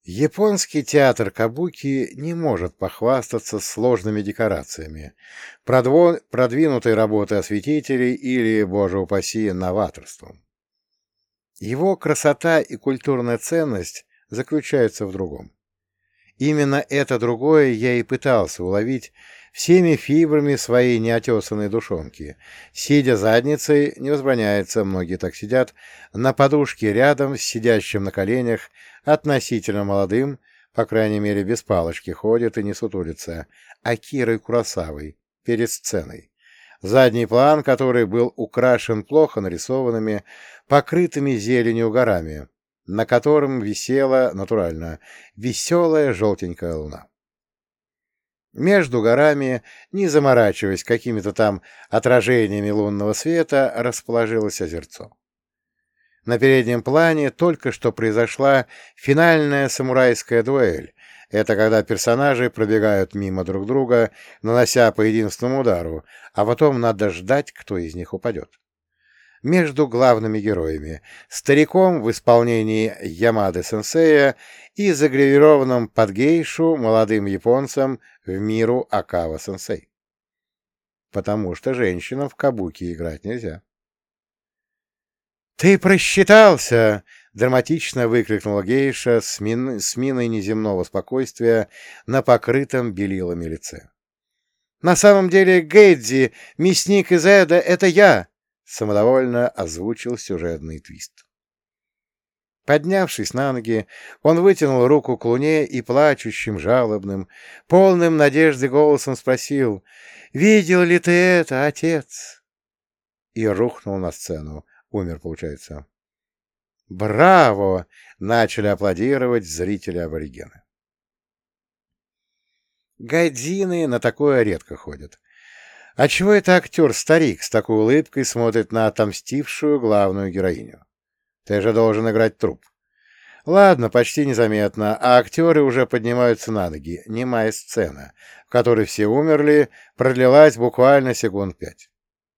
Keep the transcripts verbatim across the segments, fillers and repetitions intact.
Японский театр кабуки не может похвастаться сложными декорациями, продво- продвинутой работой осветителей или, боже упаси, новаторством. Его красота и культурная ценность заключаются в другом. Именно это другое я и пытался уловить всеми фибрами своей неотесанной душонки. Сидя задницей, не возбраняется, многие так сидят, на подушке рядом с сидящим на коленях, относительно молодым, по крайней мере без палочки ходит и не сутулится, Акирой Куросавой перед сценой. Задний план, который был украшен плохо нарисованными, покрытыми зеленью горами, на котором висела, натурально, веселая желтенькая луна. Между горами, не заморачиваясь какими-то там отражениями лунного света, расположилось озерцо. На переднем плане только что произошла финальная самурайская дуэль. Это когда персонажи пробегают мимо друг друга, нанося по единственному удару, а потом надо ждать, кто из них упадет. Между главными героями, стариком в исполнении Ямады-сенсея и загравированным под гейшу молодым японцем в миру Акава-сенсей. Потому что женщинам в кабуки играть нельзя. «Ты просчитался!» — драматично выкрикнула гейша с, мин... с миной неземного спокойствия на покрытом белилами лице. «На самом деле Гэдзи, мясник из Эда, это я!» — самодовольно озвучил сюжетный твист. Поднявшись на ноги, он вытянул руку к луне и плачущим, жалобным, полным надежды голосом спросил: «Видел ли ты это, отец?» И рухнул на сцену. Умер, получается. «Браво!» — начали аплодировать зрители-аборигены. Гайдзины на такое редко ходят. А чего это актер-старик с такой улыбкой смотрит на отомстившую главную героиню? Ты же должен играть труп. Ладно, почти незаметно, а актеры уже поднимаются на ноги. Немая сцена, в которой все умерли, продлилась буквально секунд пять.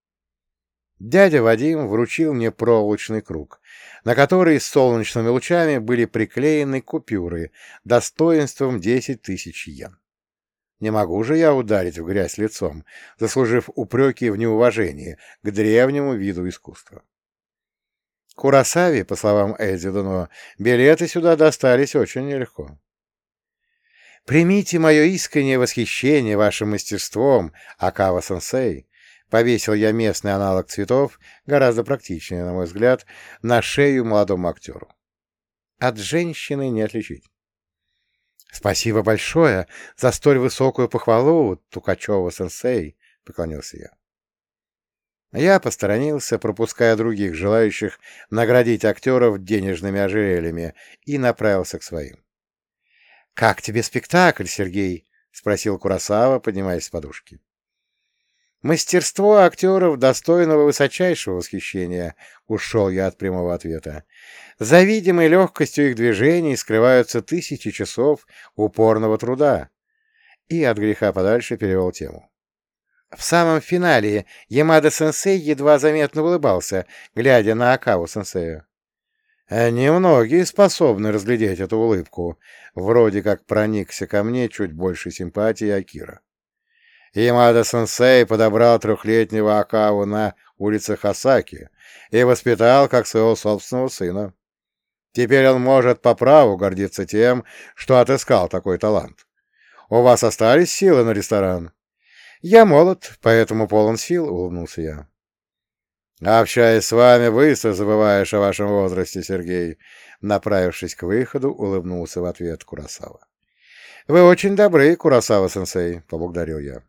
Дядя Вадим вручил мне проволочный круг, на который с солнечными лучами были приклеены купюры достоинством десять тысяч йен. Не могу же я ударить в грязь лицом, заслужив упреки в неуважении к древнему виду искусства. Куросаве, по словам Эдзи Дуно, билеты сюда достались очень нелегко. «Примите мое искреннее восхищение вашим мастерством, Акава-сенсей», — повесил я местный аналог цветов, гораздо практичнее, на мой взгляд, на шею молодому актеру. От женщины не отличить. «Спасибо большое за столь высокую похвалу, Тукачева-сенсей», — поклонился я. Я посторонился, пропуская других желающих наградить актеров денежными ожерельями, и направился к своим. «Как тебе спектакль, Сергей?» — спросил Куросава, поднимаясь с подушки. «Мастерство актеров достойного высочайшего восхищения», — ушел я от прямого ответа. «За видимой легкостью их движений скрываются тысячи часов упорного труда». И от греха подальше перевел тему. В самом финале Ямада-сенсей едва заметно улыбался, глядя на Акаву-сенсея. Немногие способны разглядеть эту улыбку, вроде как проникся ко мне чуть больше симпатии Акира. Ямада-сенсей подобрал трехлетнего Акаву на улице Хасаки и воспитал как своего собственного сына. Теперь он может по праву гордиться тем, что отыскал такой талант. У вас остались силы на ресторан? Я молод, поэтому полон сил, — улыбнулся я. Общаясь с вами, быстро забываешь о вашем возрасте, Сергей. Направившись к выходу, улыбнулся в ответ Куросава. Вы очень добры, Куросава-сенсей, — поблагодарил я.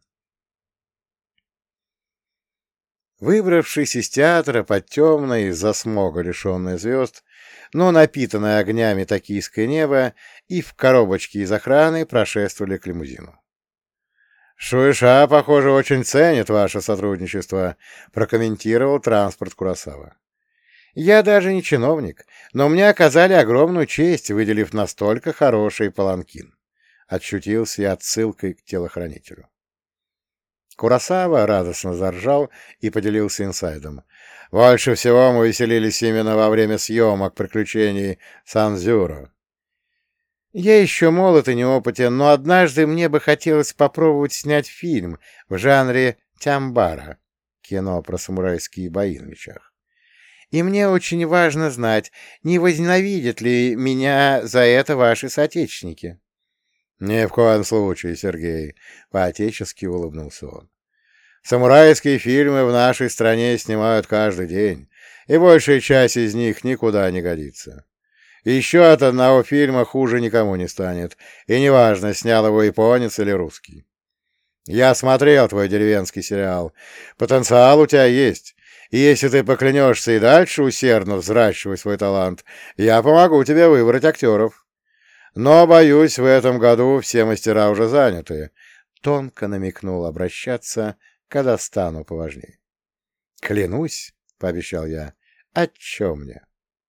Выбравшись из театра под темное из-за смога лишенное звезд, но напитанное огнями токийское небо, и в коробочке из охраны прошествовали к лимузину. «Шуэша, похоже, очень ценит ваше сотрудничество», — прокомментировал транспорт Куросава. «Я даже не чиновник, но мне оказали огромную честь, выделив настолько хороший паланкин», — отшутился я отсылкой к телохранителю. Куросава радостно заржал и поделился инсайдом. «Больше всего мы веселились именно во время съемок приключений Санзюро». Я еще молод и неопытен, но однажды мне бы хотелось попробовать снять фильм в жанре тямбара, кино про самурайские бои на мечах. И мне очень важно знать, не возненавидят ли меня за это ваши соотечественники. — Ни в коем случае, Сергей, — по-отечески улыбнулся он. — Самурайские фильмы в нашей стране снимают каждый день, и большая часть из них никуда не годится. Еще от одного фильма хуже никому не станет, и неважно, снял его японец или русский. Я смотрел твой деревенский сериал. Потенциал у тебя есть, и если ты поклянешься и дальше усердно взращивать свой талант, я помогу тебе выбрать актеров. Но, боюсь, в этом году все мастера уже заняты. Тонко намекнул обращаться, когда стану поважнее. — Клянусь, — пообещал я, — о чем мне?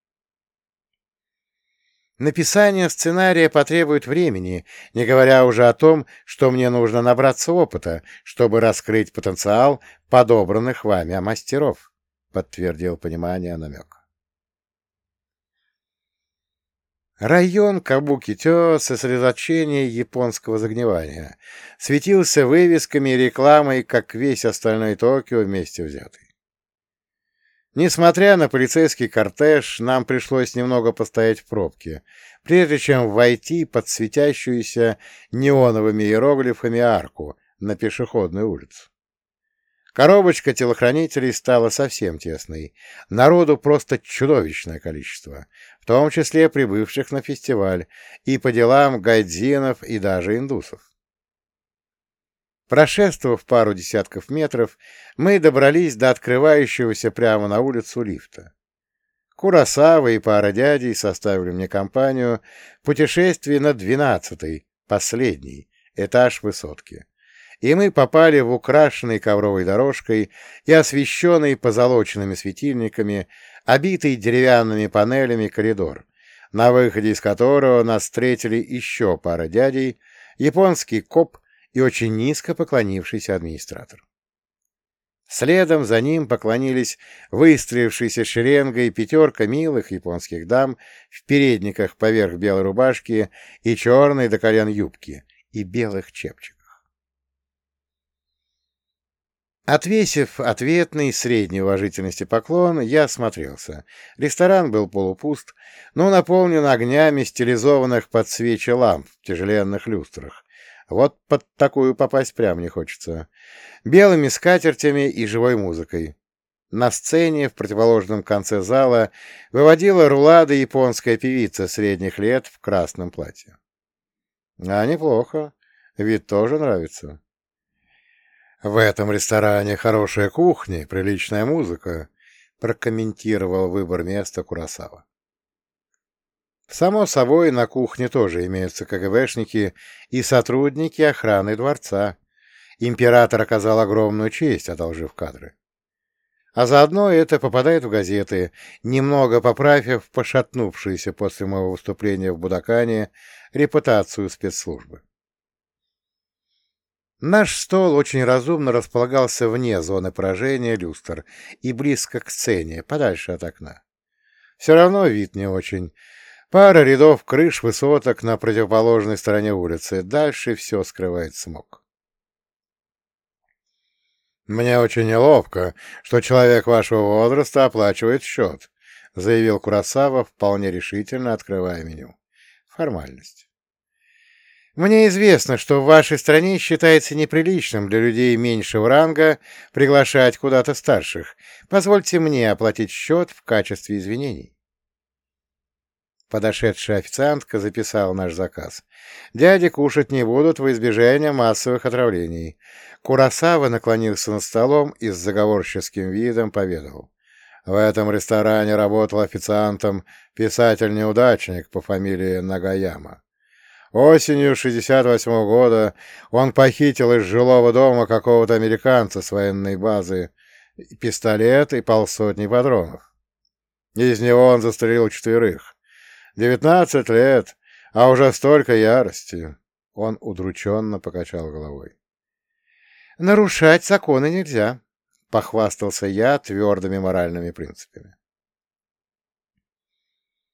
Написание сценария потребует времени, не говоря уже о том, что мне нужно набраться опыта, чтобы раскрыть потенциал подобранных вами мастеров, — подтвердил понимание намека. Район Кабуки-тё — сосредоточение японского загнивания, светился вывесками и рекламой, как весь остальной Токио вместе взятый. Несмотря на полицейский кортеж, нам пришлось немного постоять в пробке, прежде чем войти под светящуюся неоновыми иероглифами арку на пешеходную улицу. Коробочка телохранителей стала совсем тесной, народу просто чудовищное количество, в том числе прибывших на фестиваль и по делам гайдзинов и даже индусов. Прошествовав пару десятков метров, мы добрались до открывающегося прямо на улицу лифта. Куросава и пара дядей составили мне компанию в путешествии на двенадцатый, последний, этаж высотки, и мы попали в украшенный ковровой дорожкой и освещенный позолоченными светильниками, обитый деревянными панелями коридор, на выходе из которого нас встретили еще пара дядей, японский коп и очень низко поклонившийся администратор. Следом за ним поклонились выстроившиеся шеренгой пятерка милых японских дам в передниках поверх белой рубашки и черной до колен юбки и белых чепчиках. Отвесив ответный средней уважительности поклон, я осмотрелся. Ресторан был полупуст, но наполнен огнями стилизованных под свечи ламп в тяжеленных люстрах. Вот под такую попасть прям не хочется. Белыми скатертями и живой музыкой. На сцене в противоположном конце зала выводила рулады японская певица средних лет в красном платье. А неплохо. Вид тоже нравится. В этом ресторане хорошая кухня, приличная музыка, прокомментировал выбор места Куросава. Само собой, на кухне тоже имеются КГБшники и сотрудники охраны дворца. Император оказал огромную честь, одолжив кадры. А заодно это попадает в газеты, немного поправив пошатнувшуюся после моего выступления в Будакане репутацию спецслужбы. Наш стол очень разумно располагался вне зоны поражения люстр и близко к сцене, подальше от окна. Все равно вид не очень. Пара рядов крыш высоток на противоположной стороне улицы. Дальше все скрывает смог. «Мне очень неловко, что человек вашего возраста оплачивает счет», — заявил Куросава, вполне решительно открывая меню. Формальность. «Мне известно, что в вашей стране считается неприличным для людей меньшего ранга приглашать куда-то старших. Позвольте мне оплатить счет в качестве извинений». Подошедшая официантка записала наш заказ. Дяди кушать не будут во избежание массовых отравлений. Куросава наклонился над столом и с заговорческим видом поведал. В этом ресторане работал официантом писатель-неудачник по фамилии Нагаяма. Осенью шестьдесят восьмого года он похитил из жилого дома какого-то американца с военной базы пистолет и полсотни патронов. Из него он застрелил четверых. Девятнадцать лет, а уже столько ярости. Он удрученно покачал головой. «Нарушать законы нельзя», — похвастался я твердыми моральными принципами.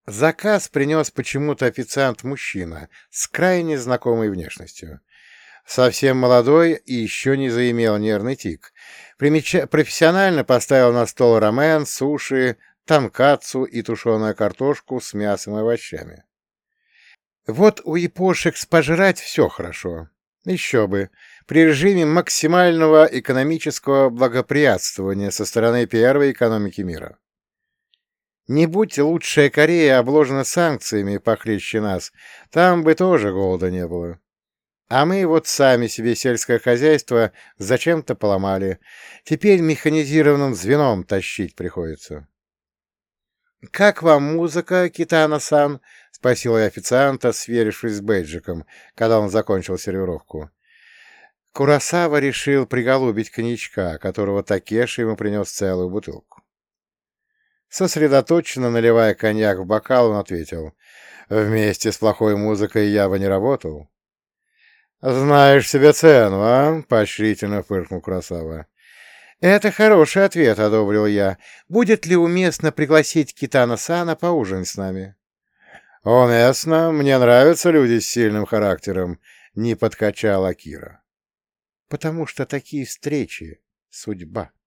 Заказ принес почему-то официант-мужчина с крайне знакомой внешностью. Совсем молодой и еще не заимел нервный тик. Примеча... Профессионально поставил на стол рамен, суши, тонкацу и тушеную картошку с мясом и овощами. Вот у япошек спожрать все хорошо. Еще бы. При режиме максимального экономического благоприятствования со стороны первой экономики мира. Не будь лучшая Корея обложена санкциями похлеще нас, там бы тоже голода не было. А мы вот сами себе сельское хозяйство зачем-то поломали. Теперь механизированным звеном тащить приходится. — Как вам музыка, Китано-сан? — спросила я официанта, сверившись с бейджиком, когда он закончил сервировку. Куросава решил приголубить коньячка, которого Такеши ему принес целую бутылку. Сосредоточенно наливая коньяк в бокал, он ответил: «Вместе с плохой музыкой я бы не работал». «Знаешь себе цену, а?» — поощрительно фыркнул Куросава. «Это хороший ответ», — одобрил я. «Будет ли уместно пригласить Китано-сана поужинать с нами?» «Уместно. Мне нравятся люди с сильным характером», — не подкачала Кира. «Потому что такие встречи — судьба».